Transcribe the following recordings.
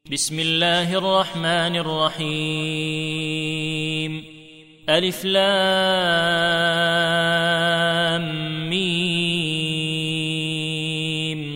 بسم الله الرحمن الرحيم. ألف لام ميم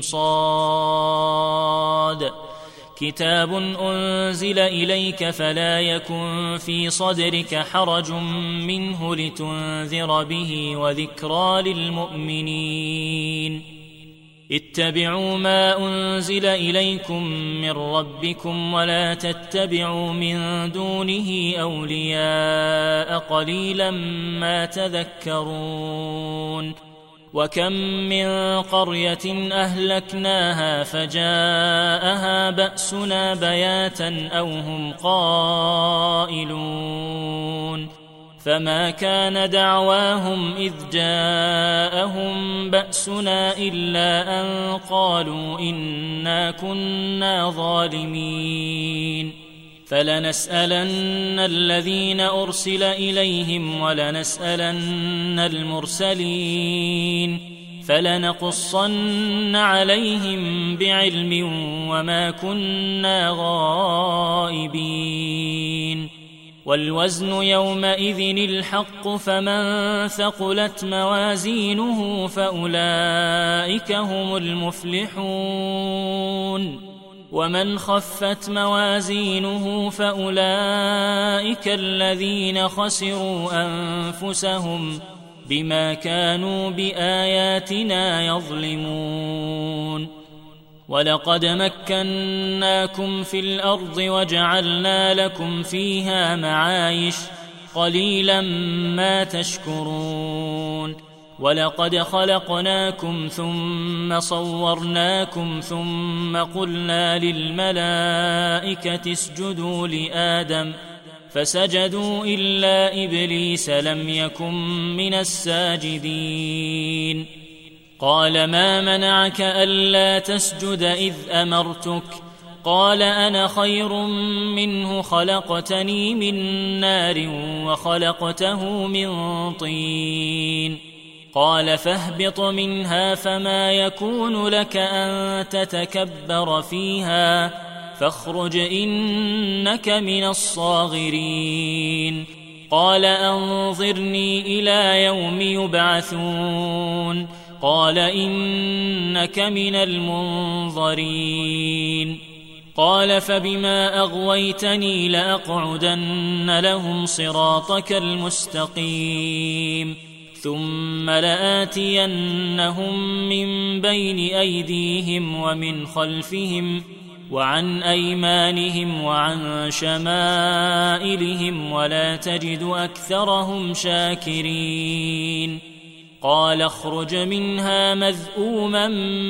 صاد. كتاب أنزل إليك فلا يكن في صدرك حرج منه لتنذر به وذكرى للمؤمنين. اتبعوا ما أنزل إليكم من ربكم ولا تتبعوا من دونه أولياء قليلا ما تذكرون. وكم من قرية أهلكناها فجاءها بأسنا بياتا أو هم قائلون. فما كان دعواهم إذ جاءهم بأسنا إلا أن قالوا إنا كنا ظالمين. فلنسألن الذين أرسل إليهم ولنسألن المرسلين فلنقصن عليهم بعلم وما كنا غائبين. والوزن يومئذ الحق فمن ثقلت موازينه فأولئك هم المفلحون. ومن خفت موازينه فأولئك الذين خسروا أنفسهم بما كانوا بآياتنا يظلمون. ولقد مكناكم في الأرض وجعلنا لكم فيها معايش قليلا ما تشكرون. ولقد خلقناكم ثم صورناكم ثم قلنا للملائكة اسجدوا لآدم فسجدوا إلا إبليس لم يكن من الساجدين. قال ما منعك ألا تسجد إذ أمرتك؟ قال أنا خير منه خلقتني من نار وخلقته من طين. قال فاهبط منها فما يكون لك أن تتكبر فيها فاخرج إنك من الصاغرين. قال أنظرني إلى يوم يبعثون. قال إنك من المنظرين. قال فبما أغويتني لأقعدن لهم صراطك المستقيم ثم لآتينهم من بين أيديهم ومن خلفهم وعن أيمانهم وعن شمائلهم ولا تجد أكثرهم شاكرين. قال اخرج منها مذءوما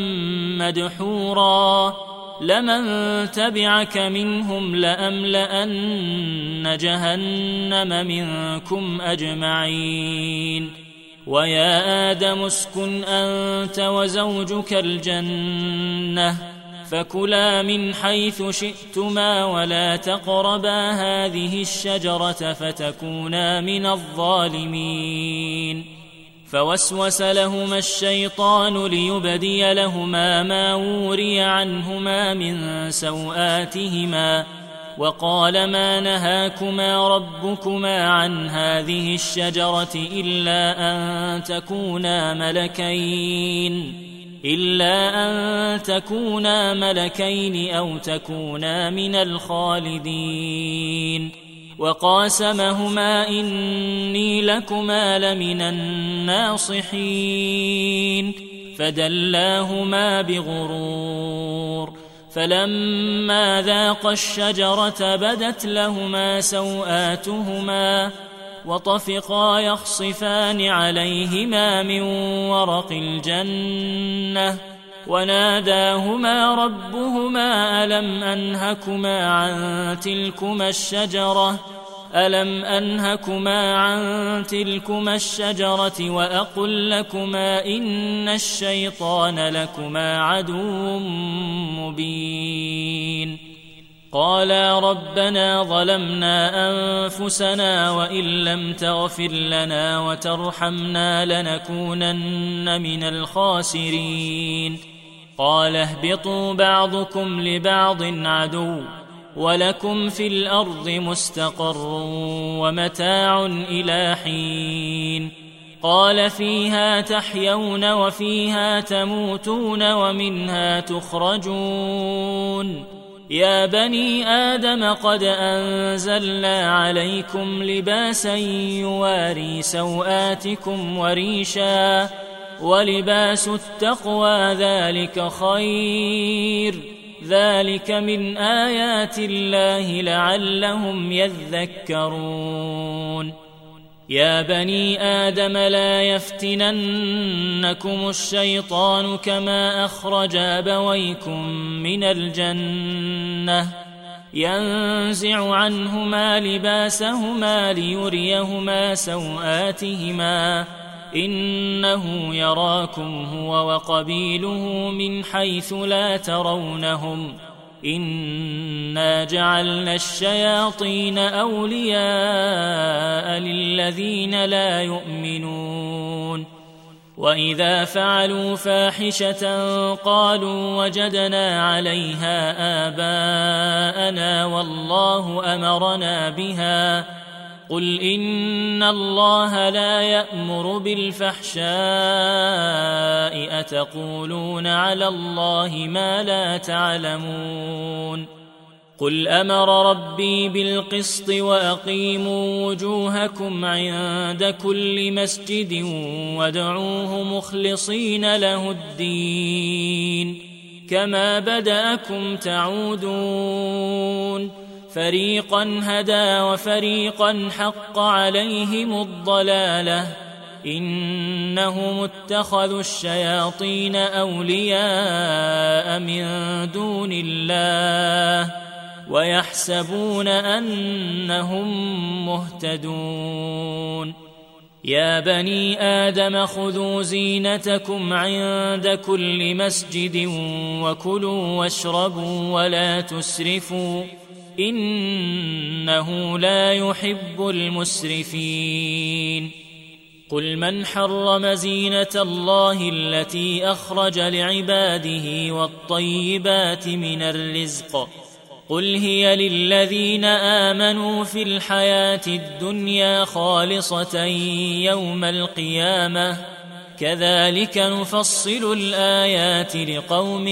مدحورا لمن تبعك منهم لأملأن جهنم منكم أجمعين. ويا آدم اسكن أنت وزوجك الجنة فكلا من حيث شئتما ولا تقربا هذه الشجرة فتكونا من الظالمين. فوسوس لهما الشيطان ليبدي لهما ما وري عنهما من سوآتهما وقال ما نهاكما ربكما عن هذه الشجرة إلا أن تكونا ملكين أو تكونا من الخالدين. وقاسمهما إني لكما لمن الناصحين فدلاهما بغرور. فلما ذاقا الشجرة بدت لهما سوآتهما وطفقا يخصفان عليهما من ورق الجنة وناداهما ربهما ألم أنهكما عن تلكما الشجرة وأقل لكما إن الشيطان لكما عدو مبين. قالا ربنا ظلمنا أنفسنا وإن لم تغفر لنا وترحمنا لنكونن من الخاسرين. قال اهبطوا بعضكم لبعض عدو ولكم في الأرض مستقر ومتاع إلى حين قال فيها تحيون وفيها تموتون ومنها تخرجون يا بني آدم قد أنزلنا عليكم لباسا يواري سوآتكم وريشا ولباس التقوى ذلك خير ذلك من آيات الله لعلهم يذكرون يا بني آدم لا يفتننكم الشيطان كما أخرج أبويكم من الجنة ينزع عنهما لباسهما ليريهما سوآتهما إنه يراكم هو وقبيله من حيث لا ترونهم إنا جعلنا الشياطين أولياء للذين لا يؤمنون وإذا فعلوا فاحشة قالوا وجدنا عليها آباءنا والله أمرنا بها قل إن الله لا يأمر بالفحشاء أتقولون على الله ما لا تعلمون قل أمر ربي بالقسط وأقيموا وجوهكم عند كل مسجد وادعوه مخلصين له الدين كما بدأكم تعودون فريقا هدى وفريقا حق عليهم الضلالة إنهم اتخذوا الشياطين أولياء من دون الله ويحسبون أنهم مهتدون يا بني آدم خذوا زينتكم عند كل مسجد وكلوا واشربوا ولا تسرفوا إنه لا يحب المسرفين قل من حرم زينة الله التي أخرج لعباده والطيبات من الرزق قل هي للذين آمنوا في الحياة الدنيا خالصة يوم القيامة كذلك نفصل الآيات لقوم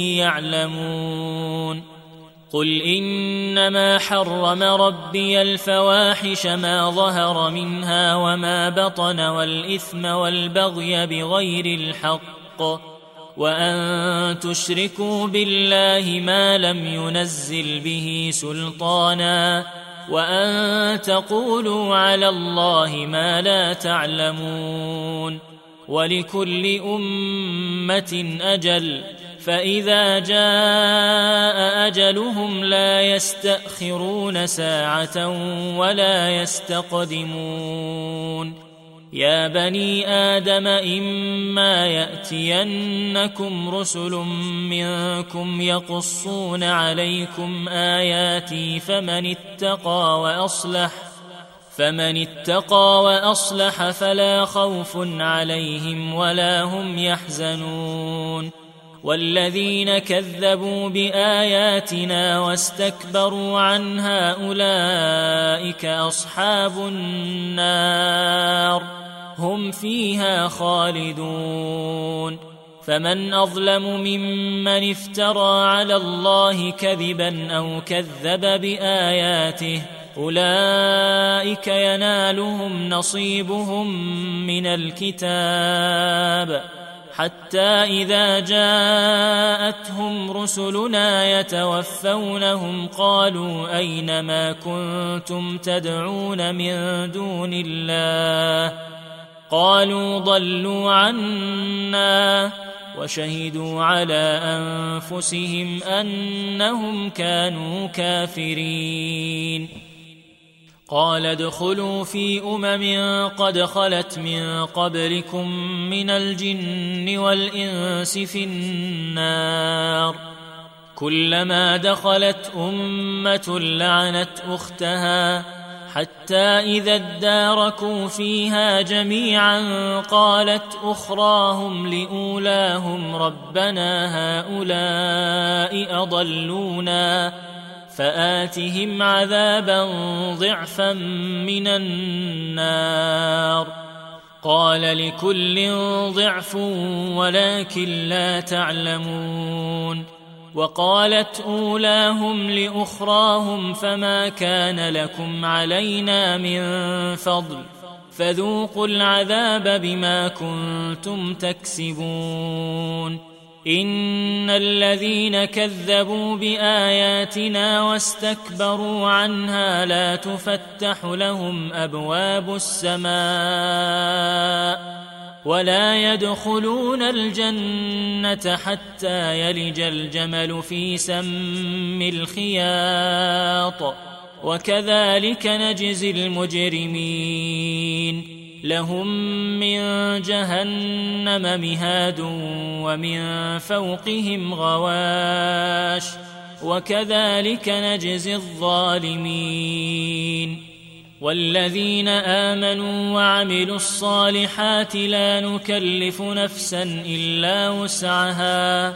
يعلمون قل إنما حرم ربي الفواحش ما ظهر منها وما بطن والإثم والبغي بغير الحق وأن تشركوا بالله ما لم ينزل به سلطانا وأن تقولوا على الله ما لا تعلمون ولكل أمة أجل فإذا جاء أجلهم لا يستأخرون ساعة ولا يستقدمون يا بني آدم إما يأتينكم رسل منكم يقصون عليكم آياتي فمن اتقى وأصلح فلا خوف عليهم ولا هم يحزنون والذين كذبوا بآياتنا واستكبروا عنها أولئك أصحاب النار هم فيها خالدون فمن أظلم ممن افترى على الله كذبا أو كذب بآياته أولئك ينالهم نصيبهم من الكتاب حتى إذا جاءتهم رسلنا يتوفونهم قالوا أين ما كنتم تدعون من دون الله قالوا ضلوا عنا وشهدوا على أنفسهم أنهم كانوا كافرين قال ادخلوا في قد خلت من قبلكم من الجن والإنس في النار كلما دخلت أمة لعنت أختها حتى إذا اداركوا فيها جميعا قالت أخراهم لأولاهم ربنا هؤلاء أضلونا فآتهم عذابا ضعفا من النار. قال لكل ضعف ولكن لا تعلمون. وقالت أولاهم لأخراهم فما كان لكم علينا من فضل فذوقوا العذاب بما كنتم تكسبون. إن الذين كذبوا بآياتنا واستكبروا عنها لا تفتح لهم أبواب السماء ولا يدخلون الجنة حتى يلج الجمل في سم الخياط وكذلك نجزي المجرمين. لهم من جهنم مهاد ومن فوقهم غواش وكذلك نجزي الظالمين. والذين آمنوا وعملوا الصالحات لا نكلف نفسا إلا وسعها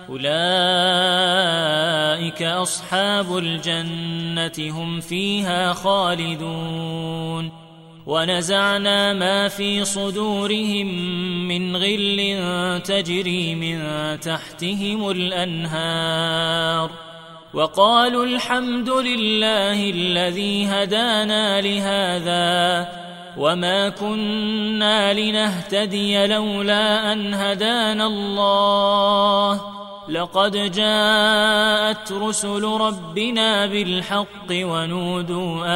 أولئك أصحاب الجنة هم فيها خالدون. ونزعنا ما في صدورهم من غل تجري من تحتهم الأنهار وقالوا الحمد لله الذي هدانا لهذا وما كنا لنهتدي لولا أن هدانا الله لقد جاءت رسل ربنا بالحق ونودوا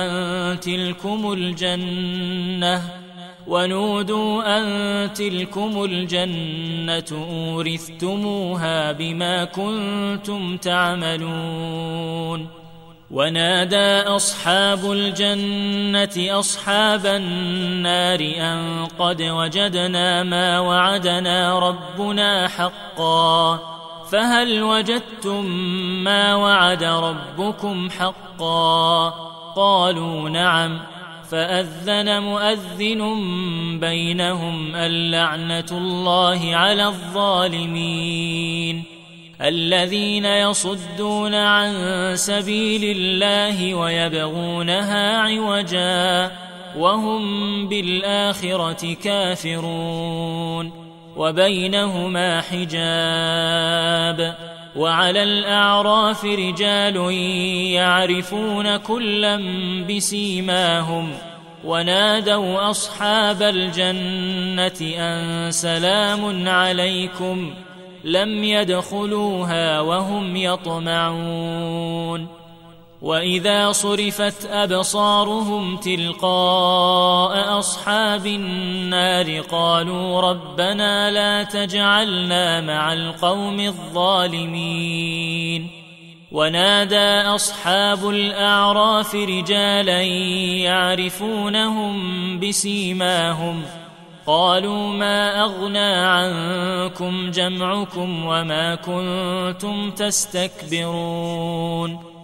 أن تلكم الجنة أورثتموها بما كنتم تعملون. ونادى أصحاب الجنة أصحاب النار أن قد وجدنا ما وعدنا ربنا حقا فهل وجدتم ما وعد ربكم حقا؟ قالوا نعم. فأذن مؤذن بينهم اللعنة الله على الظالمين. الذين يصدون عن سبيل الله ويبغونها عوجا وهم بالآخرة كافرون. وبينهما حجاب. وعلى الأعراف رجال يعرفون كلا بسيماهم ونادوا أصحاب الجنة أن سلام عليكم لم يدخلوها وهم يطمعون. وإذا صرفت أبصارهم تلقاء أصحاب النار قالوا ربنا لا تجعلنا مع القوم الظالمين. ونادى أصحاب الأعراف رجالا يعرفونهم بسيماهم قالوا ما أغنى عنكم جمعكم وما كنتم تستكبرون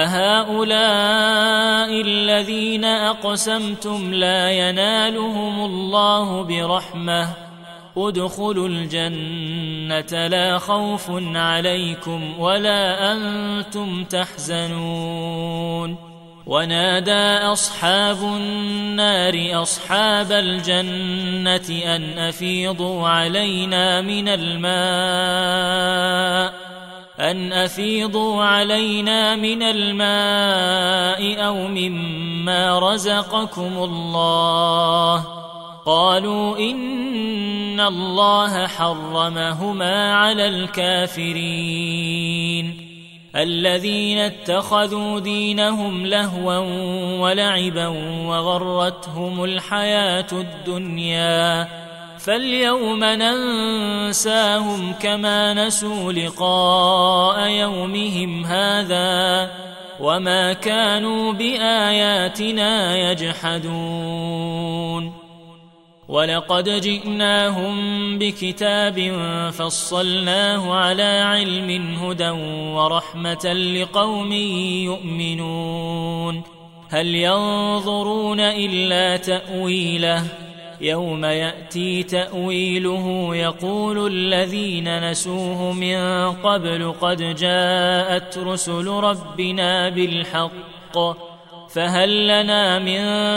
أهؤلاء الذين أقسمتم لا ينالهم الله برحمة ادخلوا الجنة لا خوف عليكم ولا أنتم تحزنون. ونادى أصحاب النار أصحاب الجنة أن أفيضوا علينا من الماء أو مما رزقكم الله. قالوا إن الله حرمهما على الكافرين. الذين اتخذوا دينهم لهوا ولعبا وغرتهم الحياة الدنيا فاليوم ننساهم كما نسوا لقاء يومهم هذا وما كانوا بآياتنا يجحدون. ولقد جئناهم بكتاب فصلناه على علم هدى ورحمة لقوم يؤمنون. هل ينظرون إلا تأويله يوم يأتي تأويله يقول الذين نسوه من قبل قد جاءت رسل ربنا بالحق فهل لنا من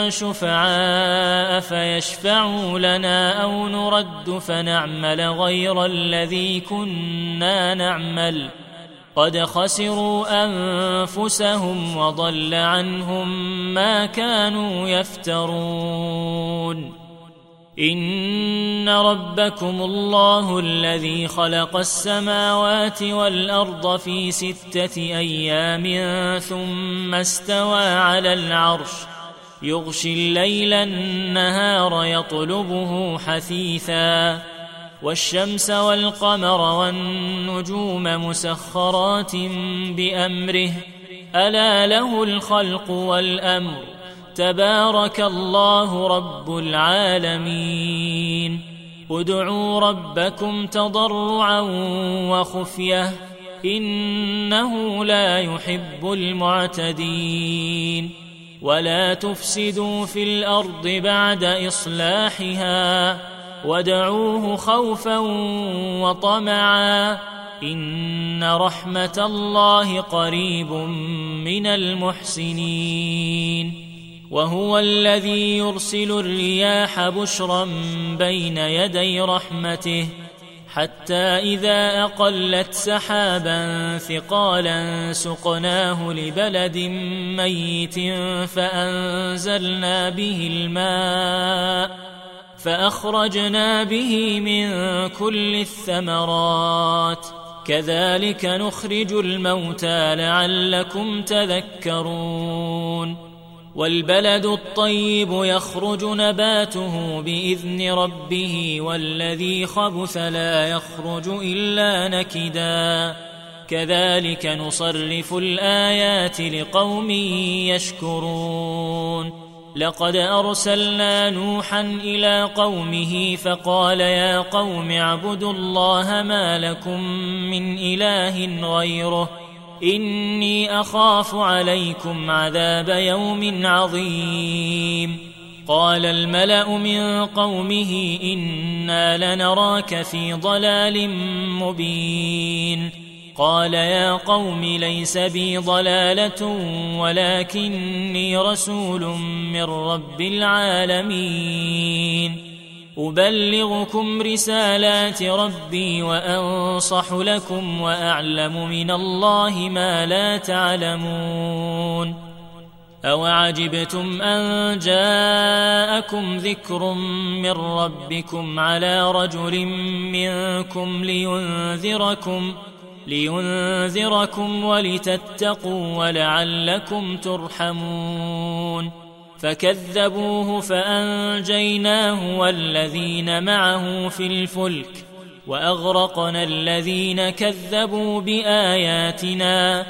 شفعاء فيشفعوا لنا أو نرد فنعمل غير الذي كنا نعمل قد خسروا أنفسهم وضل عنهم ما كانوا يفترون إن ربكم الله الذي خلق السماوات والأرض في 6 أيام ثم استوى على العرش يغشي الليل النهار يطلبه حثيثا والشمس والقمر والنجوم مسخرات بأمره ألا له الخلق والأمر تبارك الله رب العالمين ادعوا ربكم تضرعا وخفية إنه لا يحب المعتدين ولا تفسدوا في الأرض بعد إصلاحها وادعوه خوفا وطمعا إن رحمة الله قريب من المحسنين وهو الذي يرسل الرياح بشرا بين يدي رحمته حتى إذا أقلت سحابا ثقالا سقناه لبلد ميت فأنزلنا به الماء فأخرجنا به من كل الثمرات كذلك نخرج الموتى لعلكم تذكرون والبلد الطيب يخرج نباته بإذن ربه والذي خبث لا يخرج إلا نكدا كذلك نصرف الآيات لقوم يشكرون لقد أرسلنا نوحا إلى قومه فقال يا قوم اعبدوا الله ما لكم من إله غيره إني أخاف عليكم عذاب يوم عظيم قال الملأ من قومه إنا لنراك في ضلال مبين قال يا قوم ليس بي ضلالة ولكني رسول من رب العالمين أبلغكم رسالات ربي وأنصح لكم وأعلم من الله ما لا تعلمون أوعجبتم أن جاءكم ذكر من ربكم على رجل منكم لينذركم ولتتقوا ولعلكم ترحمون فكذبوه فأنجيناه والذين معه في الفلك وأغرقنا الذين كذبوا بآياتنا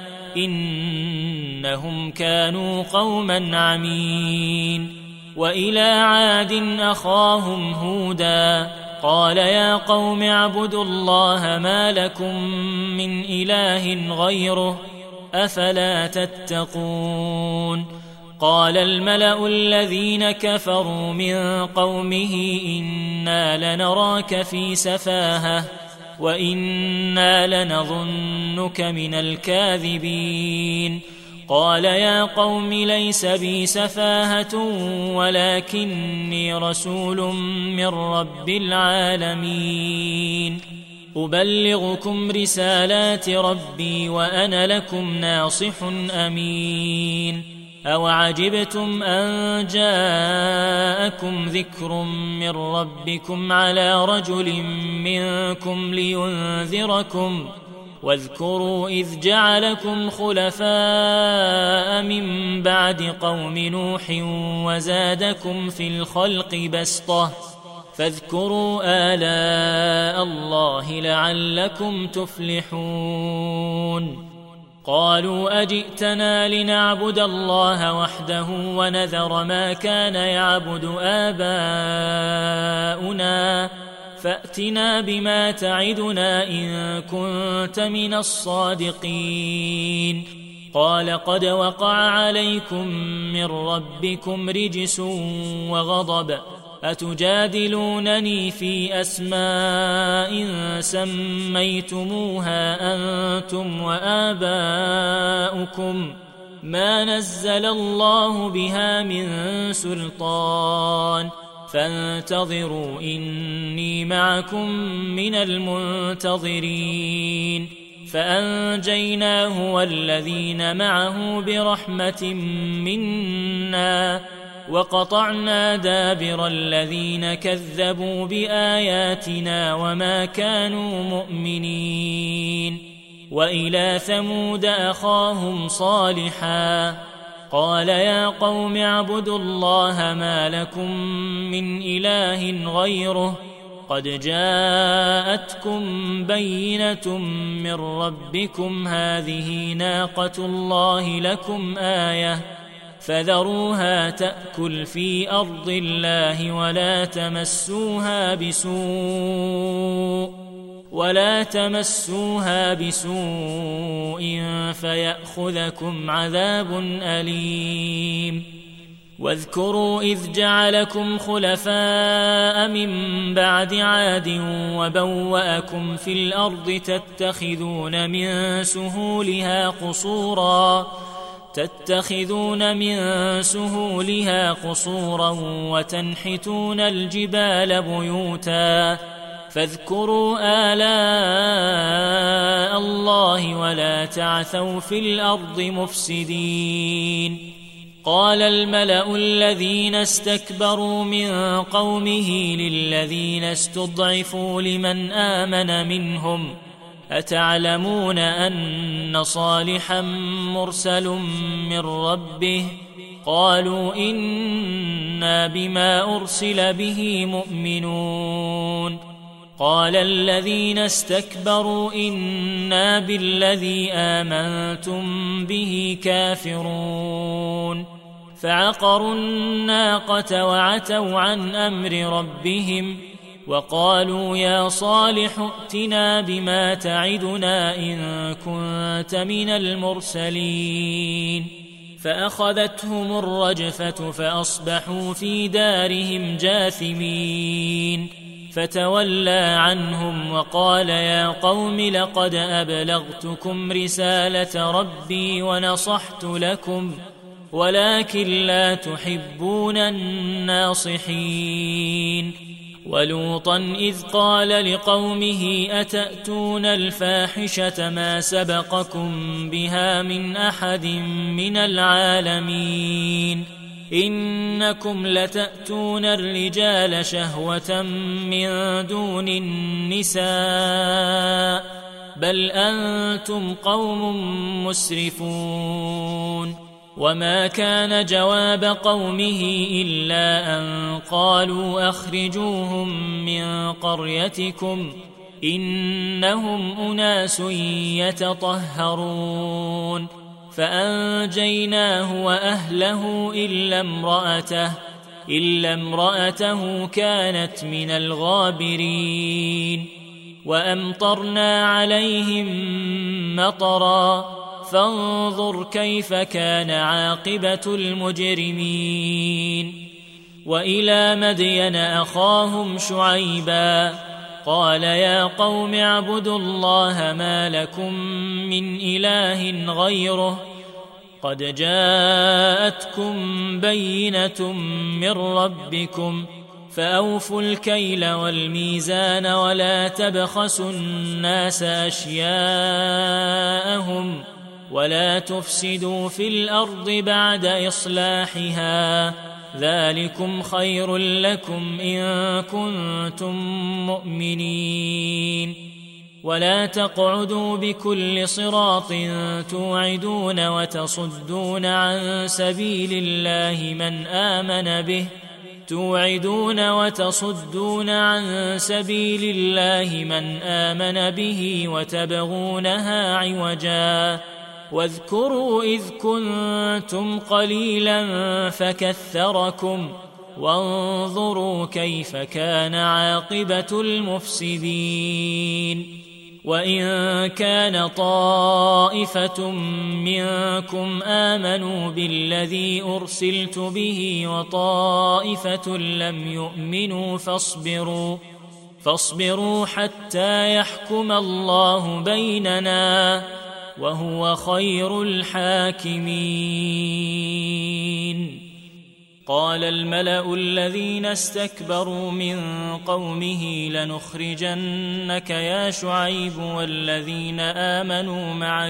إنهم كانوا قوما عمين وإلى عاد أخاهم هودا قال يا قوم اعبدوا الله ما لكم من إله غيره أفلا تتقون قال الملأ الذين كفروا من قومه إنا لنراك في سفاهة وإنا لنظنك من الكاذبين قال يا قوم ليس بي سفاهة ولكني رسول من رب العالمين أبلغكم رسالات ربي وأنا لكم ناصح أمين أوعجبتم أن جاءكم ذكر من ربكم على رجل منكم لينذركم واذكروا إذ جعلكم خلفاء من بعد قوم نوح وزادكم في الخلق بسطة فاذكروا آلاء الله لعلكم تفلحون قالوا أجئتنا لنعبد الله وحده ونذر ما كان يعبد آباؤنا فأتنا بما تعدنا إن كنت من الصادقين قال قد وقع عليكم من ربكم رجس وغضب أتجادلونني في أسماء سميتموها أنتم وآباؤكم ما نزل الله بها من سلطان فانتظروا إني معكم من المنتظرين فأنجيناه والذين معه برحمة منا وقطعنا دابر الذين كذبوا بآياتنا وما كانوا مؤمنين وإلى ثمود أخاهم صالحا قال يا قوم اعبدوا الله ما لكم من إله غيره قد جاءتكم بينة من ربكم هذه ناقة الله لكم آية فذروها تأكل في أرض الله ولا تمسوها بسوء فيأخذكم عذاب أليم واذكروا إذ جعلكم خلفاء من بعد عاد وبوأكم في الأرض تتخذون من سهولها قصورا وتنحتون الجبال بيوتا فاذكروا آلاء الله ولا تعثوا في الأرض مفسدين قال الملأ الذين استكبروا من قومه للذين استضعفوا لمن آمن منهم أتعلمون أن صالحا مرسل من ربه قالوا إنا بما أرسل به مؤمنون قال الذين استكبروا إنا بالذي آمنتم به كافرون فعقروا الناقة وعتوا عن أمر ربهم وقالوا يا صالح ائتنا بما تعدنا إن كنت من المرسلين فأخذتهم الرجفة فأصبحوا في دارهم جاثمين فتولى عنهم وقال يا قوم لقد أبلغتكم رسالة ربي ونصحت لكم ولكن لا تحبون الناصحين ولوطا إذ قال لقومه أتأتون الفاحشة ما سبقكم بها من أحد من العالمين إنكم لتأتون الرجال شهوة من دون النساء بل أنتم قوم مسرفون وما كان جواب قومه إلا أن قالوا أخرجوهم من قريتكم إنهم أناس يتطهرون فأنجيناه وأهله إلا امرأته كانت من الغابرين وأمطرنا عليهم مطرا فانظر كيف كان عاقبة المجرمين وإلى مدين أخاهم شعيبا قال يا قوم اعبدوا الله ما لكم من إله غيره قد جاءتكم بينة من ربكم فأوفوا الكيل والميزان ولا تبخسوا الناس أشياءهم ولا تفسدوا في الأرض بعد إصلاحها ذلكم خير لكم إن كنتم مؤمنين ولا تقعدوا بكل صراط توعدون وتصدون عن سبيل الله من آمن به وتبغونها عوجا واذكروا إذ كنتم قليلا فكثركم وانظروا كيف كان عاقبة المفسدين وإن كان طائفة منكم آمنوا بالذي أرسلت به وطائفة لم يؤمنوا فاصبروا حتى يحكم الله بيننا وهو خير الحاكمين. قال الملأ الذين استكبروا من قومه لنخرجنك يا شعيب والذين آمنوا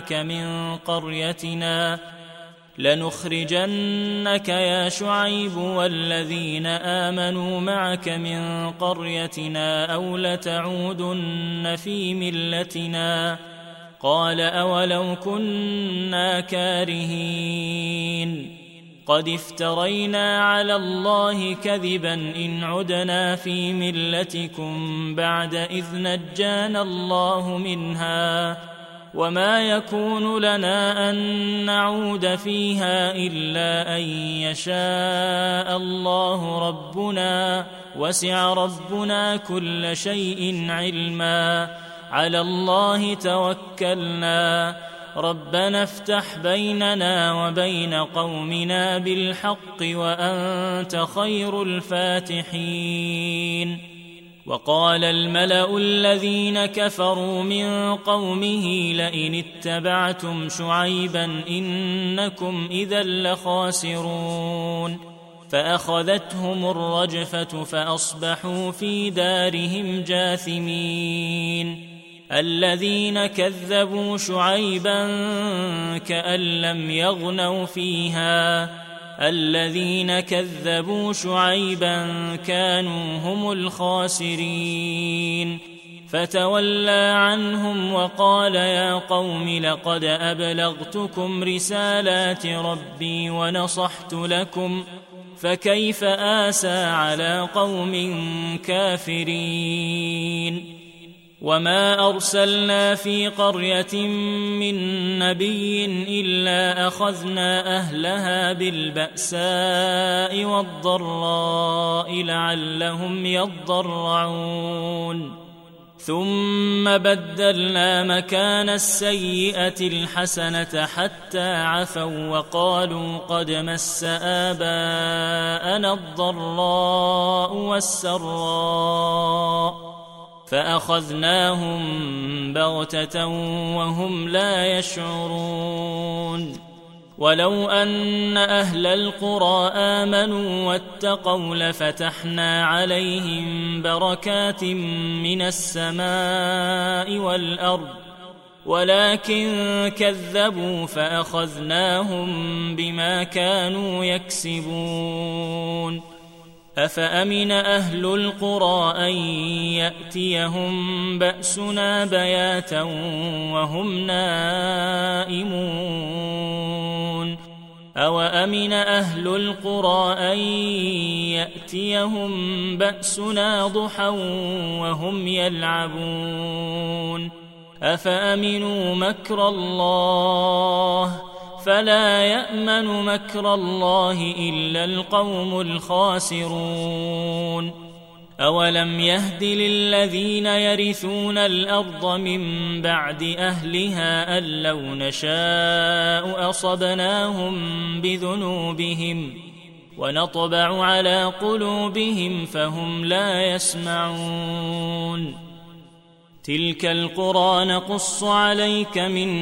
معك من قريتنا أو لتعودن في ملتنا. قال أولو كنا كارهين قد افترينا على الله كذبا إن عدنا في ملتكم بعد إذ نجانا الله منها وما يكون لنا أن نعود فيها إلا أن يشاء الله ربنا وسع ربنا كل شيء علما على الله توكلنا ربنا افتح بيننا وبين قومنا بالحق وأنت خير الفاتحين. وقال الملأ الذين كفروا من قومه لئن اتبعتم شعيبا إنكم إذا لخاسرون. فأخذتهم الرجفة فأصبحوا في دارهم جاثمين. الذين كذبوا شعيبا كأن لم يغنوا فيها الذين كذبوا شعيبا كانوا هم الخاسرين. فتولى عنهم وقال يا قوم لقد أبلغتكم رسالات ربي ونصحت لكم فكيف آسى على قوم كافرين. وما أرسلنا في قرية من نبي إلا أخذنا أهلها بالبأساء والضراء لعلهم يضرعون. ثم بدلنا مكان السيئة الحسنة حتى عفوا وقالوا قد مس آباءنا الضراء والسراء فأخذناهم بغتة وهم لا يشعرون. ولو أن أهل القرى آمنوا واتقوا لفتحنا عليهم بركات من السماء والأرض ولكن كذبوا فأخذناهم بما كانوا يكسبون. أفأمن أهل القرى أن يأتيهم بأسنا بياتا وهم نائمون أوأمن أهل القرى أن يأتيهم بأسنا ضحى وهم يلعبون أفأمنوا مكر الله فلا يأمن مكر الله إلا القوم الخاسرون. أولم يهد للذين يرثون الأرض من بعد أهلها أن لو نشاء أصبناهم بذنوبهم ونطبع على قلوبهم فهم لا يسمعون. تلك القرى نقص عليك من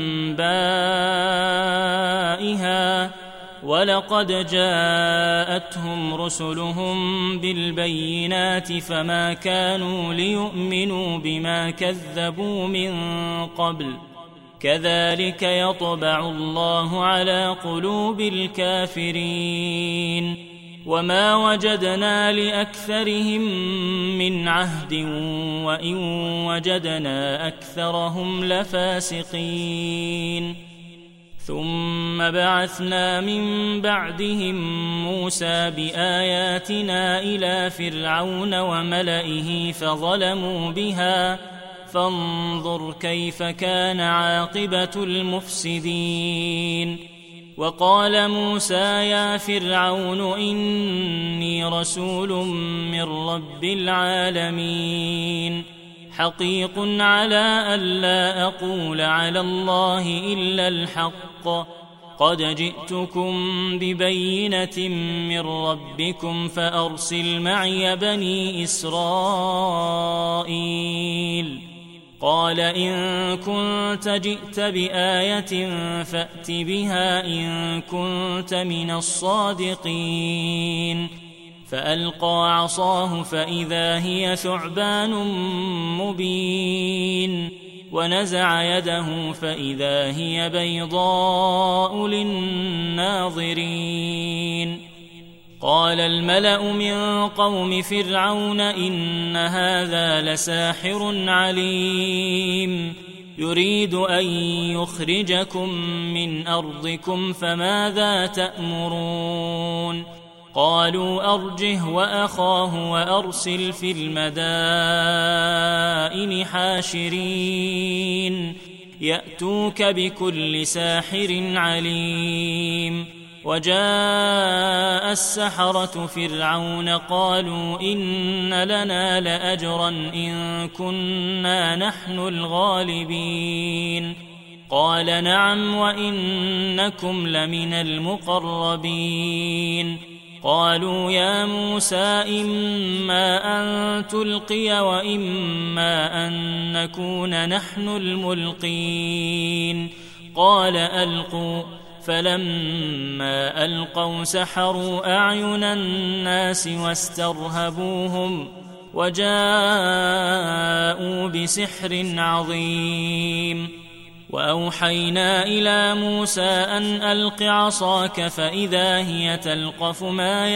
أنبائها ولقد جاءتهم رسلهم بالبينات فما كانوا ليؤمنوا بما كذبوا من قبل كذلك يطبع الله على قلوب الكافرين. وما وجدنا لأكثرهم من عهد وإن وجدنا أكثرهم لفاسقين. ثم بعثنا من بعدهم موسى بآياتنا إلى فرعون وملئه فظلموا بها فانظر كيف كان عاقبة المفسدين. وقال موسى يا فرعون إني رسول من رب العالمين حقيق على ألا أقول على الله إلا الحق. قد جئتكم ببينة من ربكم فأرسل معي بني إسرائيل. قال إن كنت جئت بآية فأت بها إن كنت من الصادقين. فألقى عصاه فإذا هي ثعبان مبين، ونزع يده فإذا هي بيضاء للناظرين. قال الملأ من قوم فرعون إن هذا لساحر عليم، يريد أن يخرجكم من أرضكم فماذا تأمرون؟ قالوا أرجه وأخاه وأرسل في المدائن حاشرين يأتوك بكل ساحر عليم. وجاء السحرة فرعون قالوا إن لنا لأجرا إن كنا نحن الغالبين. قال نعم وإنكم لمن المقربين. قالوا يا موسى إما أن تلقي وإما أن نكون نحن الملقين. قال ألقوا. فلما ألقوا سحروا أعين الناس واسترهبوهم وجاءوا بسحر عظيم. وأوحينا إلى موسى أن ألق عصاك فإذا هي تلقف ما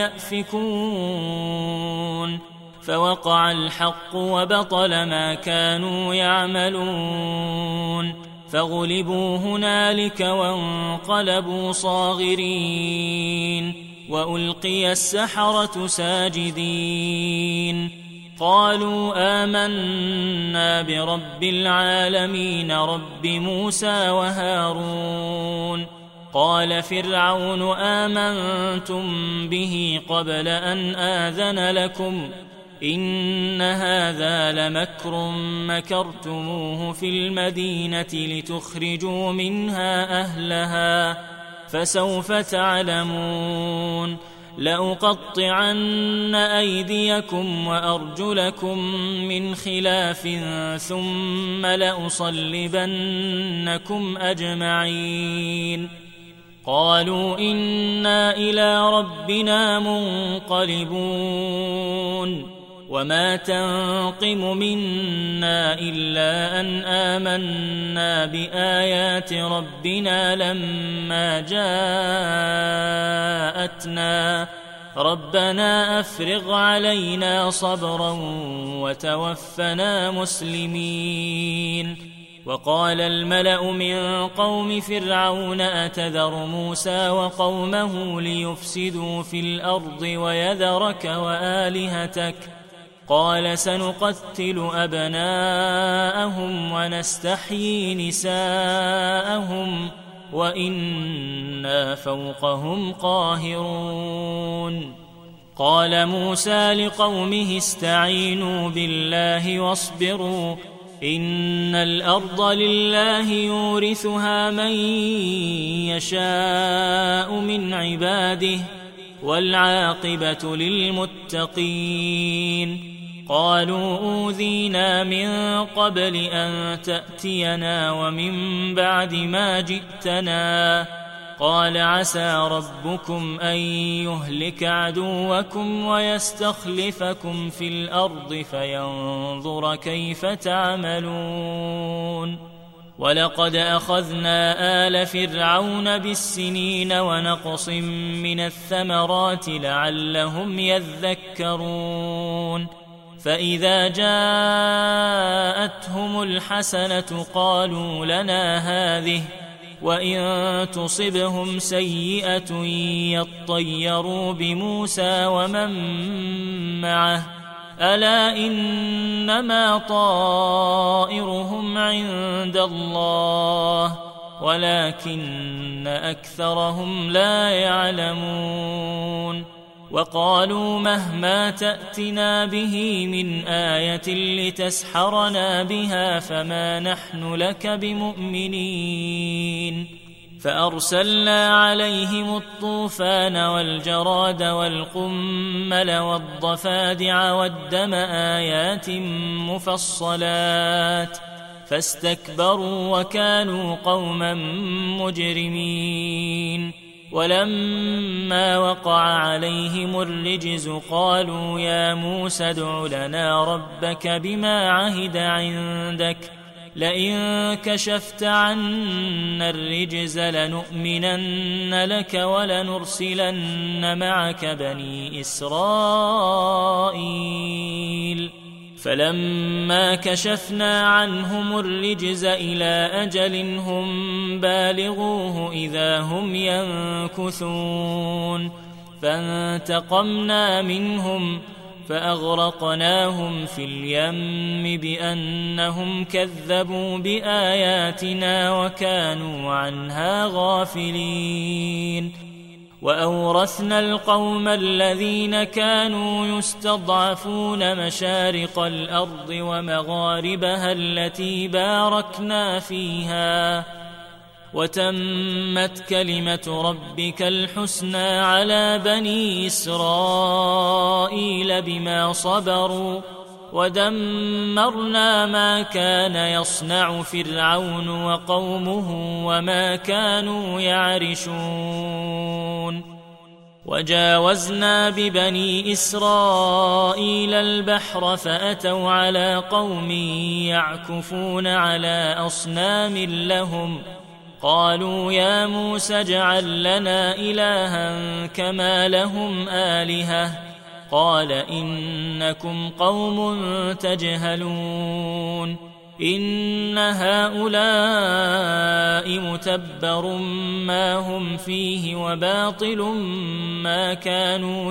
يأفكون. فوقع الحق وبطل ما كانوا يعملون، فغلبوا هنالك وانقلبوا صاغرين، وألقي السحرة ساجدين. قالوا آمنا برب العالمين رب موسى وهارون. قال فرعون آمنتم به قبل أن آذن لكم إن هذا لمكر مكرتموه في المدينة لتخرجوا منها أهلها فسوف تعلمون. لأقطعن أيديكم وأرجلكم من خلاف ثم لأصلبنكم أجمعين. قالوا إنا إلى ربنا منقلبون. وما تنقم منا إلا أن آمنا بآيات ربنا لما جاءتنا ربنا أفرغ علينا صبرا وتوفنا مسلمين. وقال الملأ من قوم فرعون أتذر موسى وقومه ليفسدوا في الأرض ويذرك وآلهتك؟ قال سنقتل أبناءهم ونستحيي نساءهم وإنا فوقهم قاهرون. قال موسى لقومه استعينوا بالله واصبروا إن الأرض لله يورثها من يشاء من عباده والعاقبة للمتقين. قالوا أوذينا من قبل أن تأتينا ومن بعد ما جئتنا. قال عسى ربكم أن يهلك عدوكم ويستخلفكم في الأرض فينظر كيف تعملون. ولقد أخذنا آل فرعون بالسنين ونقص من الثمرات لعلهم يذكرون. فإذا جاءتهم الحسنة قالوا لنا هذه وإن تصبهم سيئة يطيروا بموسى ومن معه ألا إنما طائرهم عند الله ولكن أكثرهم لا يعلمون. وقالوا مهما تأتنا به من آية لتسحرنا بها فما نحن لك بمؤمنين فأرسلنا عليهم الطوفان والجراد والقمل والضفادع والدم آيات مفصلات فاستكبروا وكانوا قوما مجرمين ولما وقع عليهم الرجز قالوا يا موسى ادع لنا ربك بما عهد عندك لئن كشفت عنا الرجز لنؤمنن لك ولنرسلن معك بني إسرائيل فلما كشفنا عنهم الرجز إلى أجل هم بالغوه إذا هم ينكثون فانتقمنا منهم فأغرقناهم في اليم بأنهم كذبوا بآياتنا وكانوا عنها غافلين وأورثنا القوم الذين كانوا يستضعفون مشارق الأرض ومغاربها التي باركنا فيها وتمت كلمة ربك الحسنى على بني إسرائيل بما صبروا ودمرنا ما كان يصنع فرعون وقومه وما كانوا يعرشون وجاوزنا ببني إسرائيل البحر فأتوا على قوم يعكفون على أصنام لهم قالوا يا موسى اجعل لنا إلها كما لهم آلهة قال إنكم قوم تجهلون إن هؤلاء متبر ما هم فيه وباطل ما كانوا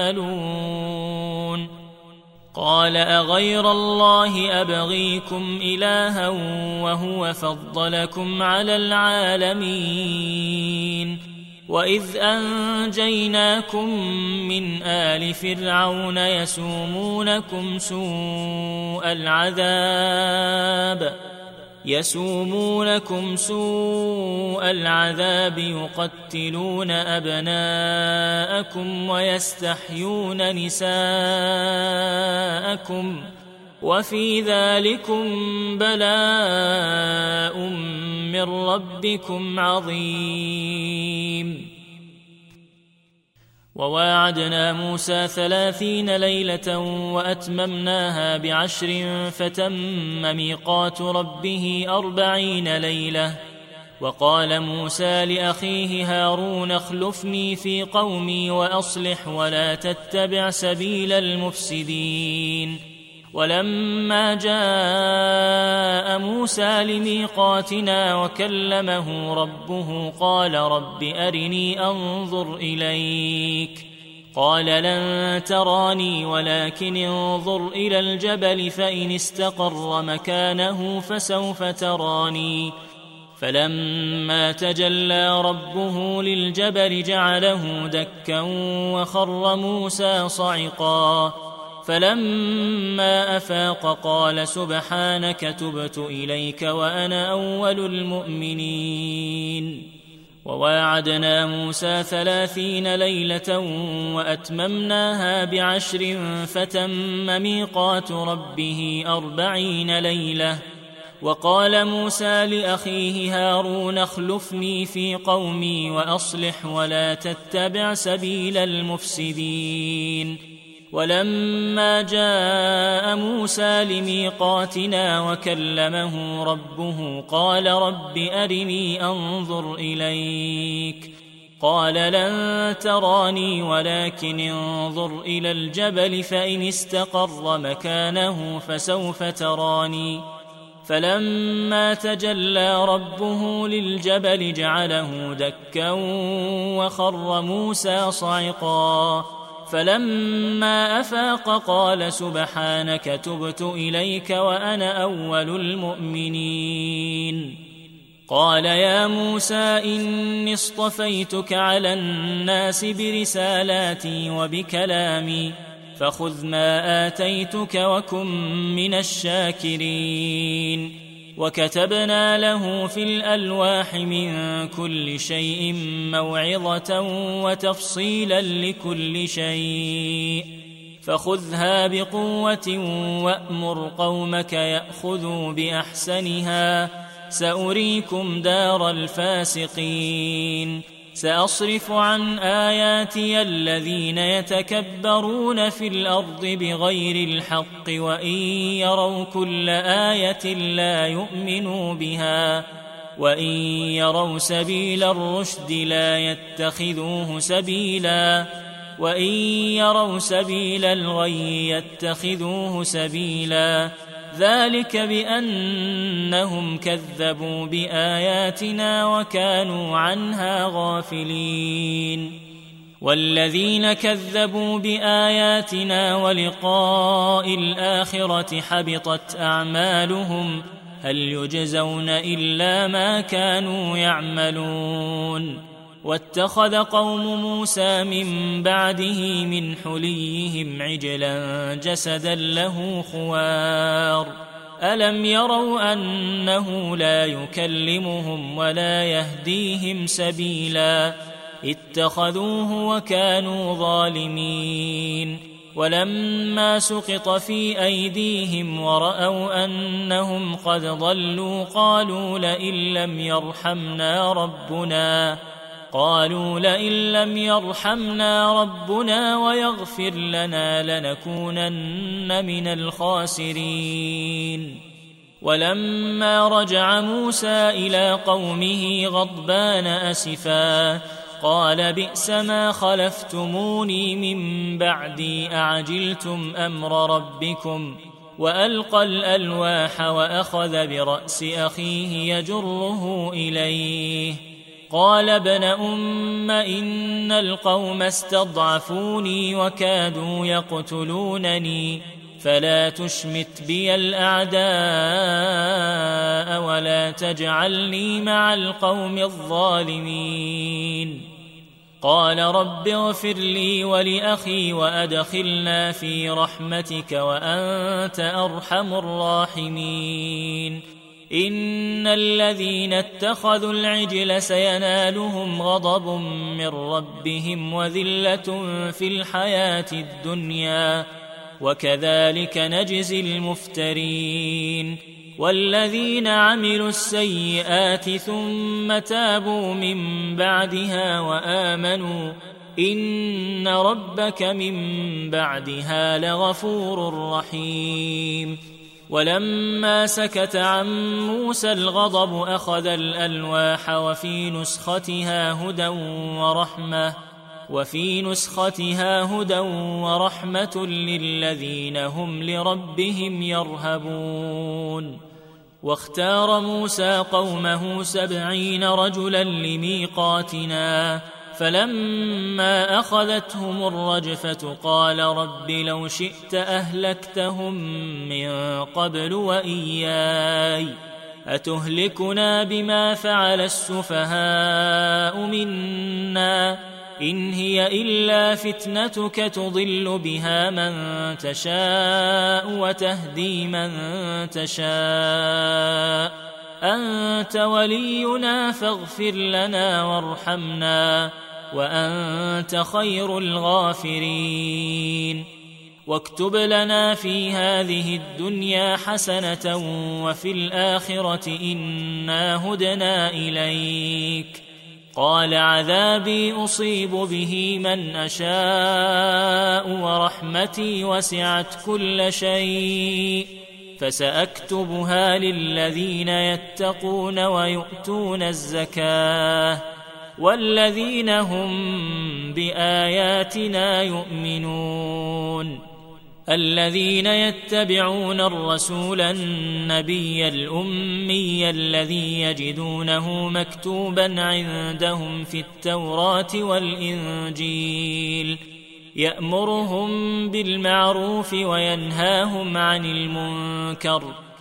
يعملون قال أغير الله أبغيكم إلها وهو فضلكم على العالمين وإذ أنجيناكم من آل فرعون يسومونكم سوء العذاب يقتلون أبناءكم ويستحيون نساءكم وفي ذلكم بلاء من ربكم عظيم وواعدنا موسى 30 ليلة وأتممناها ب10 فتم ميقات ربه 40 ليلة وقال موسى لأخيه هارون اخلفني في قومي وأصلح ولا تتبع سبيل المفسدين ولما جاء موسى لميقاتنا وكلمه ربه قال رب أرني أنظر إليك قال لن تراني ولكن انظر إلى الجبل فإن استقر مكانه فسوف تراني فلما تجلى ربه للجبل جعله دكا وخر موسى صعقا فلما أفاق قال سبحانك تبت إليك وأنا أول المؤمنين وواعدنا موسى 30 ليلة وأتممناها ب10 فتم ميقات ربه 40 ليلة وقال موسى لأخيه هارون اخلفني في قومي وأصلح ولا تتبع سبيل المفسدين ولما جاء موسى لميقاتنا وكلمه ربه قال رب أرني أنظر إليك قال لن تراني ولكن انظر إلى الجبل فإن استقر مكانه فسوف تراني فلما تجلى ربه للجبل جعله دكا وخر موسى صعقا فلما أفاق قال سبحانك تبت إليك وأنا أول المؤمنين قال يا موسى إني اصطفيتك على الناس برسالاتي وبكلامي فخذ ما آتيتك وكن من الشاكرين وكتبنا له في الألواح من كل شيء موعظة وتفصيلا لكل شيء فخذها بقوة وأمر قومك يأخذوا بأحسنها سأريكم دار الفاسقين سأصرف عن آياتي الذين يتكبرون في الأرض بغير الحق وإن يروا كل آية لا يؤمنوا بها وإن يروا سبيل الرشد لا يتخذوه سبيلا وإن يروا سبيل الغي يتخذوه سبيلا ذلك بأنهم كذبوا بآياتنا وكانوا عنها غافلين والذين كذبوا بآياتنا ولقاء الآخرة حبطت أعمالهم هل يجزون إلا ما كانوا يعملون واتخذ قوم موسى من بعده من حليهم عجلا جسدا له خوار ألم يروا أنه لا يكلمهم ولا يهديهم سبيلا اتخذوه وكانوا ظالمين ولما سقط في أيديهم ورأوا أنهم قد ضلوا قالوا لئن لم يرحمنا ربنا ويغفر لنا لنكونن من الخاسرين ولما رجع موسى إلى قومه غضبان أسفا قال بئس ما خلفتموني من بعدي أعجلتم أمر ربكم وألقى الألواح وأخذ برأس أخيه يجره إليه قال ابن أم إن القوم استضعفوني وكادوا يقتلونني فلا تشمت بي الأعداء ولا تجعلني مع القوم الظالمين قال رب اغفر لي ولأخي وأدخلنا في رحمتك وأنت أرحم الراحمين إن الذين اتخذوا العجل سينالهم غضب من ربهم وذلة في الحياة الدنيا وكذلك نجزي المفترين والذين عملوا السيئات ثم تابوا من بعدها وآمنوا إن ربك من بعدها لغفور رحيم ولما سكت عن موسى الغضب أخذ الألواح وفي نسختها هدى ورحمة للذين هم لربهم يرهبون واختار موسى قومه 70 رجلا لميقاتنا فلما أخذتهم الرجفة قال رب لو شئت أهلكتهم من قبل وإياي أتهلكنا بما فعل السفهاء منا إن هي إلا فتنتك تضل بها من تشاء وتهدي من تشاء أنت ولينا فاغفر لنا وارحمنا وأنت خير الغافرين واكتب لنا في هذه الدنيا حسنة وفي الآخرة إنا هدنا إليك قال عذابي أصيب به من أشاء ورحمتي وسعت كل شيء فسأكتبها للذين يتقون ويؤتون الزكاة والذين هم بآياتنا يؤمنون الذين يتبعون الرسول النبي الأمي الذي يجدونه مكتوبا عندهم في التوراة والإنجيل يأمرهم بالمعروف وينهاهم عن المنكر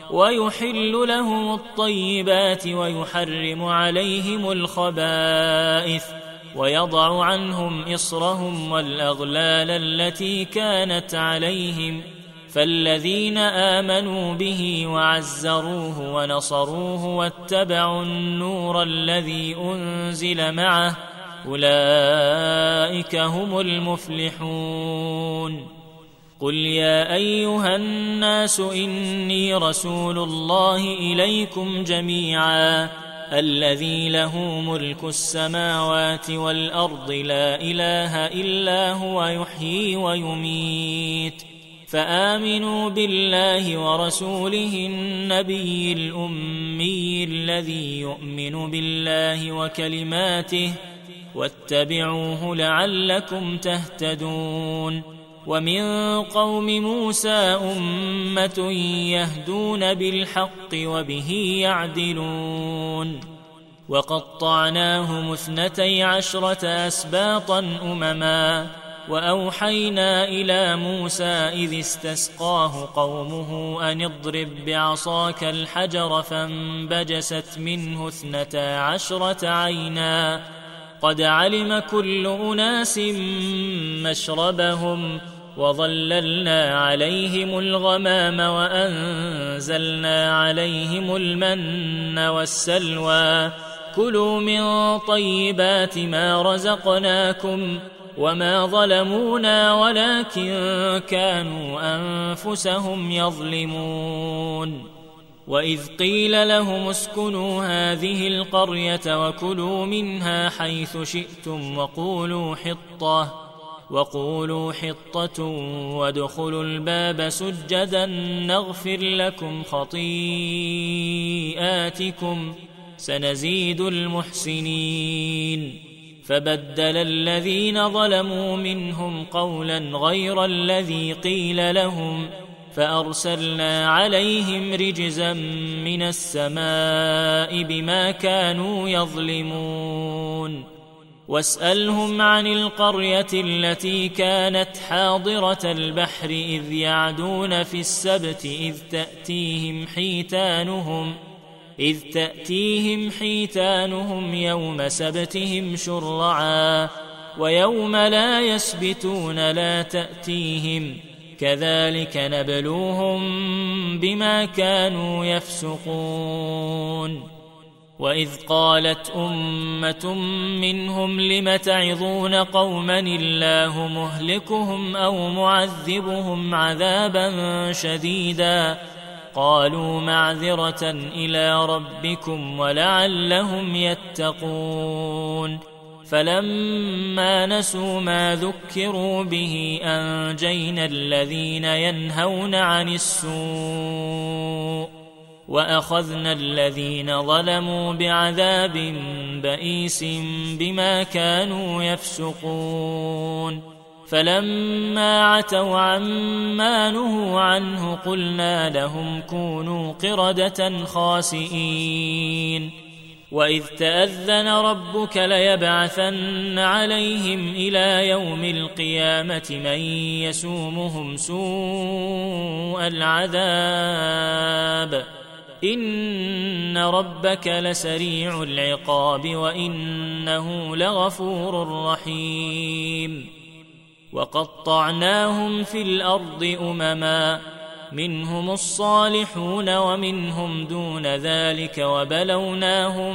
ويحل لهم الطيبات ويحرم عليهم الخبائث ويضع عنهم إصرهم والأغلال التي كانت عليهم فالذين آمنوا به وعزروه ونصروه واتبعوا النور الذي أنزل معه أولئك هم المفلحون. قل يا أيها الناس إني رسول الله إليكم جميعا الذي له ملك السماوات والأرض لا إله إلا هو يحيي ويميت فآمنوا بالله ورسوله النبي الأمي الذي يؤمن بالله وكلماته واتبعوه لعلكم تهتدون. ومن قوم موسى أمة يهدون بالحق وبه يعدلون وقطعناهم 12 أسباطا أمما وأوحينا إلى موسى إذ استسقاه قومه أن اضرب بعصاك الحجر فانبجست منه 12 عينا قد علم كل أناس مشربهم وظللنا عليهم الغمام وأنزلنا عليهم المن والسلوى كلوا من طيبات ما رزقناكم وما ظلمونا ولكن كانوا أنفسهم يظلمون. وإذ قيل لهم اسكنوا هذه القرية وكلوا منها حيث شئتم وقولوا حطة وادخلوا الباب سجدا نغفر لكم خطيئاتكم سنزيد المحسنين. فبدل الذين ظلموا منهم قولا غير الذي قيل لهم فأرسلنا عليهم رجزا من السماء بما كانوا يظلمون. واسألهم عن القرية التي كانت حاضرة البحر إذ يعدون في السبت إذ تأتيهم حيتانهم يوم سبتهم شرعا ويوم لا يسبتون لا تأتيهم كذلك نبلوهم بما كانوا يفسقون. وإذ قالت أمة منهم لم تعظون قوما الله مهلكهم أو معذبهم عذابا شديدا قالوا معذرة إلى ربكم ولعلهم يتقون. فلما نسوا ما ذكروا به أنجينا الذين ينهون عن السوء وأخذنا الذين ظلموا بعذاب بئيس بما كانوا يفسقون. فلما عتوا عما نهوا عنه قلنا لهم كونوا قردة خاسئين. وإذ تأذن ربك ليبعثن عليهم إلى يوم القيامة من يسومهم سوء العذاب إن ربك لسريع العقاب وإنه لغفور رحيم. وقطعناهم في الأرض أمما منهم الصالحون ومنهم دون ذلك وبلوناهم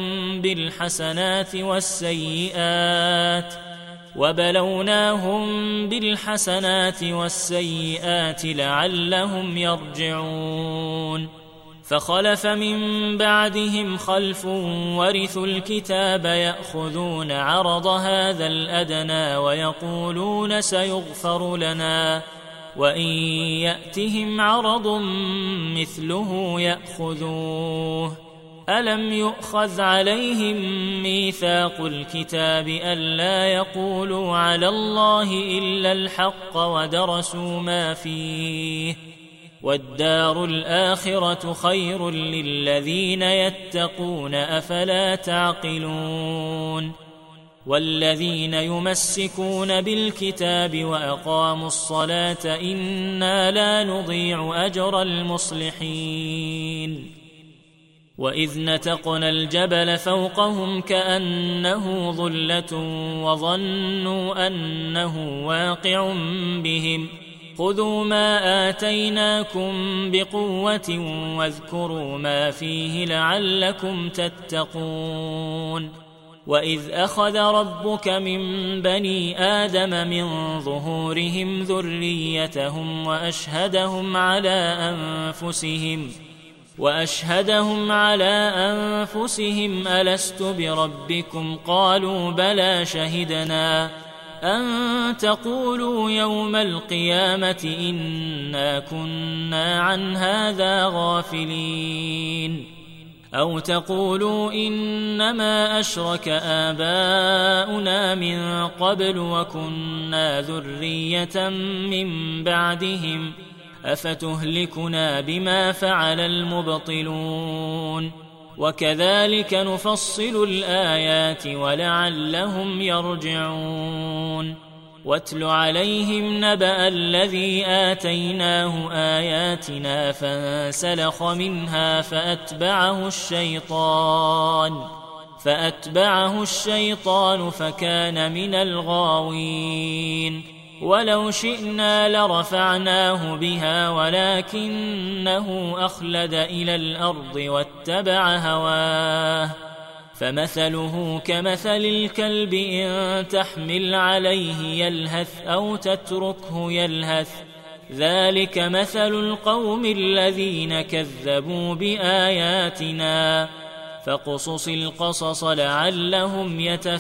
بالحسنات والسيئات لعلهم يرجعون. فخلف من بعدهم خلف ورثوا الكتاب يأخذون عرض هذا الأدنى ويقولون سيغفر لنا وإن يأتهم عرض مثله يأخذوه. ألم يؤخذ عليهم ميثاق الكتاب ألا يقولوا على الله إلا الحق ودرسوا ما فيه والدار الآخرة خير للذين يتقون أفلا تعقلون. والذين يمسكون بالكتاب وأقاموا الصلاة إنا لا نضيع أجر المصلحين وإذ نتقنا الجبل فوقهم كأنه ظلة وظنوا أنه واقع بهم خذوا ما آتيناكم بقوة واذكروا ما فيه لعلكم تتقون وإذ أخذ ربك من بني آدم من ظهورهم ذريتهم وأشهدهم على أنفسهم ألست بربكم قالوا بلى شهدنا أن تقولوا يوم القيامة إنا كنا عن هذا غافلين أو تقولوا إنما أشرك آباؤنا من قبل وكنا ذرية من بعدهم أفتهلكنا بما فعل المبطلون وكذلك نفصل الآيات ولعلهم يرجعون واتل عليهم نبأ الذي آتيناه آياتنا فانسلخ منها فأتبعه الشيطان فكان من الغاوين ولو شئنا لرفعناه بها ولكنه أخلد إلى الأرض واتبع هواه فمثله كمثل الكلب إن تحمل عليه يلهث أو تتركه يلهث ذلك مثل القوم الذين كذبوا بآياتنا فاقصص القصص لعلهم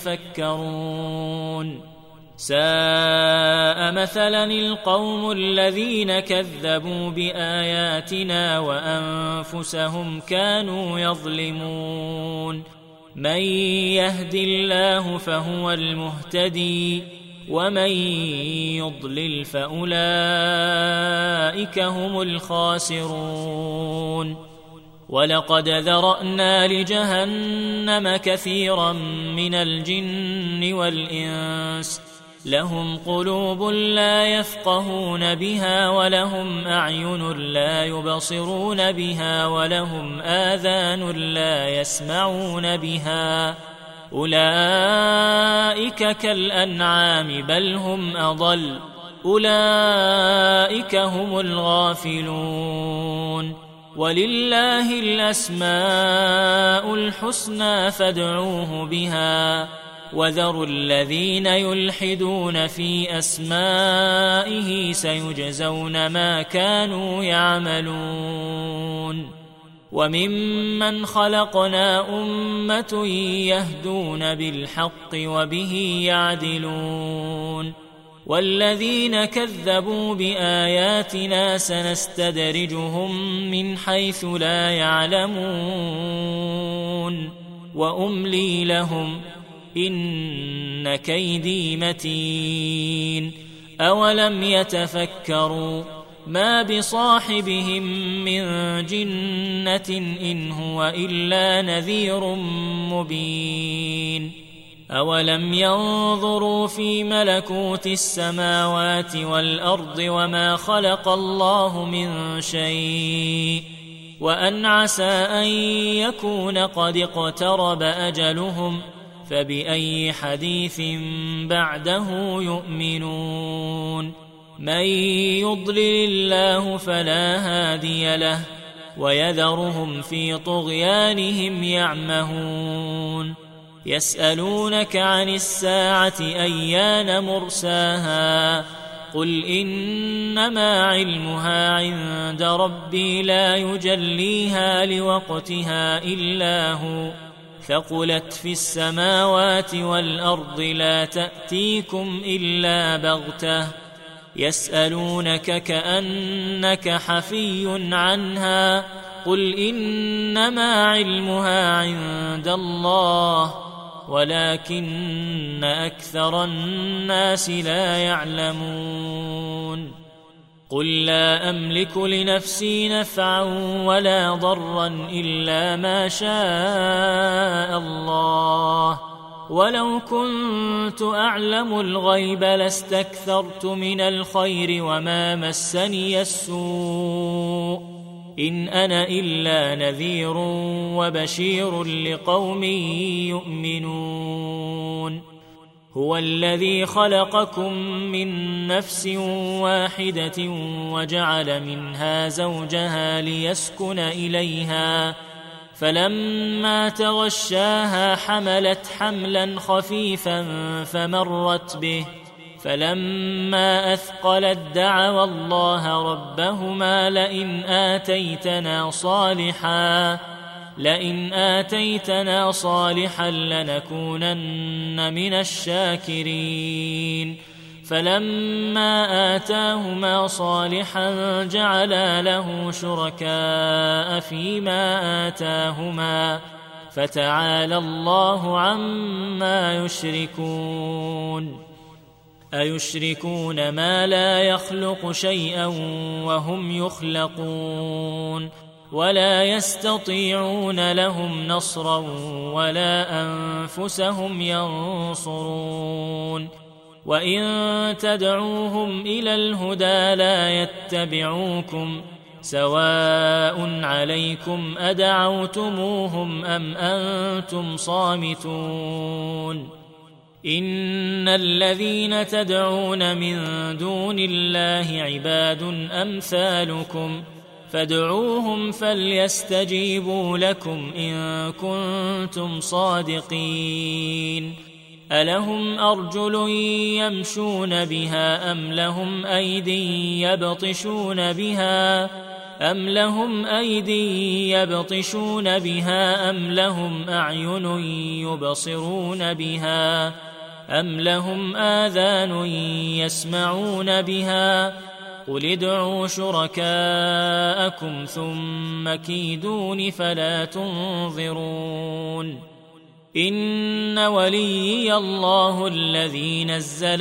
يتفكرون ساء مثلا القوم الذين كذبوا بآياتنا وأنفسهم كانوا يظلمون من يهد الله فهو المهتدي ومن يضلل فأولئك هم الخاسرون ولقد ذرأنا لجهنم كثيرا من الجن والإنس لهم قلوب لا يفقهون بها ولهم أعين لا يبصرون بها ولهم آذان لا يسمعون بها أولئك كالأنعام بل هم أضل أولئك هم الغافلون ولله الأسماء الحسنى فادعوه بها وذروا الذين يلحدون في أسمائه سيجزون ما كانوا يعملون وممن خلقنا أمة يهدون بالحق وبه يعدلون والذين كذبوا بآياتنا سنستدرجهم من حيث لا يعلمون وأملي لهم إن كيدي متين أولم يتفكروا ما بصاحبهم من جنة إن هو إلا نذير مبين أولم ينظروا في ملكوت السماوات والأرض وما خلق الله من شيء وأن عسى أن يكون قد اقترب أجلهم فبأي حديث بعده يؤمنون من يضلل الله فلا هادي له ويذرهم في طغيانهم يعمهون يسألونك عن الساعة أيان مرساها قل إنما علمها عند ربي لا يجليها لوقتها إلا هو ثقلت في السماوات والأرض لا تأتيكم إلا بغتة يسألونك كأنك حفي عنها قل إنما علمها عند الله ولكن أكثر الناس لا يعلمون قل لا أملك لنفسي نفعا ولا ضرا إلا ما شاء الله ولو كنت أعلم الغيب لاستكثرت من الخير وما مسني السوء إن أنا إلا نذير وبشير لقوم يؤمنون هو الذي خلقكم من نفس واحدة وجعل منها زوجها ليسكن إليها فلما تغشاها حملت حملا خفيفا فمرت به فلما أثقلت دعوا الله ربهما لئن آتيتنا صالحا لنكونن من الشاكرين فلما آتاهما صالحا جعلا له شركاء فيما آتاهما فتعالى الله عما يشركون أيشركون ما لا يخلق شيئا وهم يخلقون ولا يستطيعون لهم نصرا ولا أنفسهم ينصرون وإن تدعوهم إلى الهدى لا يتبعوكم سواء عليكم أدعوتموهم أم أنتم صامتون إن الذين تدعون من دون الله عباد أمثالكم فادعوهم فليستجيبوا لكم إن كنتم صادقين ألهم أرجل يمشون بها أم لهم أيدي يبطشون بها أم لهم أعين يبصرون بها أم لهم آذان يسمعون بها قل ادعوا شركاءكم ثم كيدون فلا تنظرون إن وليي الله الذي نزل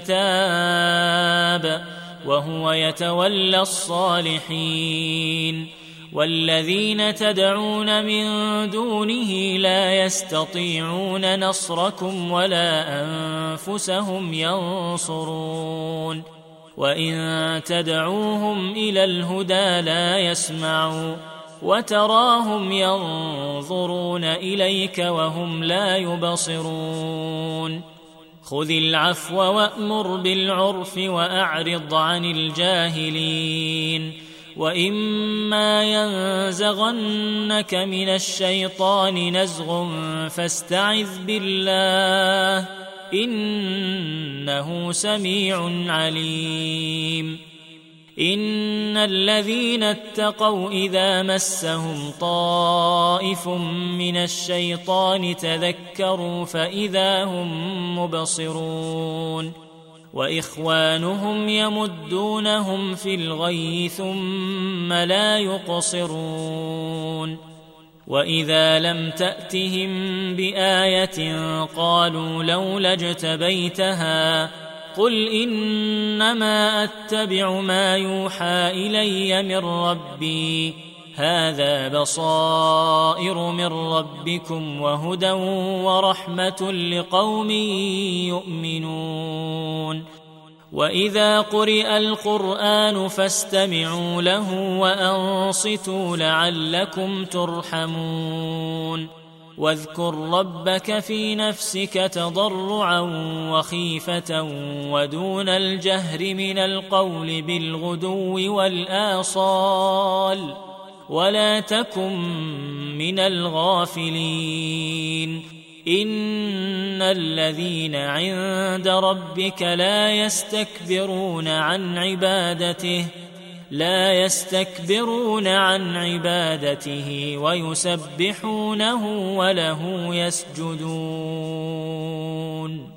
الكتاب وهو يتولى الصالحين والذين تدعون من دونه لا يستطيعون نصركم ولا أنفسهم ينصرون وإن تدعوهم إلى الهدى لا يسمعوا وتراهم ينظرون إليك وهم لا يبصرون خذ العفو وأمر بالعرف وأعرض عن الجاهلين وإما ينزغنك من الشيطان نزغ فاستعذ بالله إنه سميع عليم إن الذين اتقوا إذا مسهم طائف من الشيطان تذكروا فإذا هم مبصرون وإخوانهم يمدونهم في الغي ثم لا يقصرون وإذا لم تأتهم بآية قالوا لولا اجتبيتها قل إنما أتبع ما يوحى إلي من ربي هذا بصائر من ربكم وهدى ورحمة لقوم يؤمنون وإذا قرئ القرآن فاستمعوا له وأنصتوا لعلكم ترحمون واذكر ربك في نفسك تضرعا وخيفة ودون الجهر من القول بالغدو والآصال ولا تكن من الغافلين إن الذين عند ربك لا يستكبرون عن عبادته ويسبحونه وله يسجدون